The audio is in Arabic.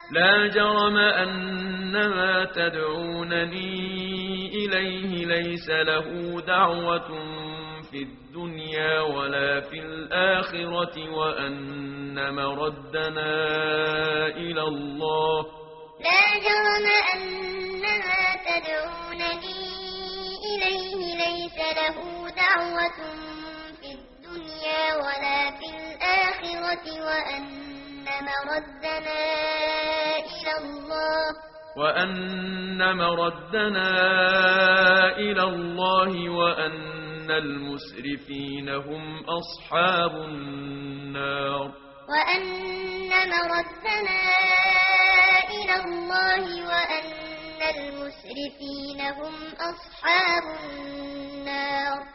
لا جرم أن ما تدعونني إليه ليس له دعوة في الدنيا ولا في الآخرة وأن مردنا إلى الله. لا جرم أن ما تدعونني إليه ليس له دعوة في الدنيا ولا في الآخرة وأن مردنا إلى الله وأن المسرفين هم أصحاب النار. وأن مردنا إلى الله وأن المسرفين هم أصحاب النار.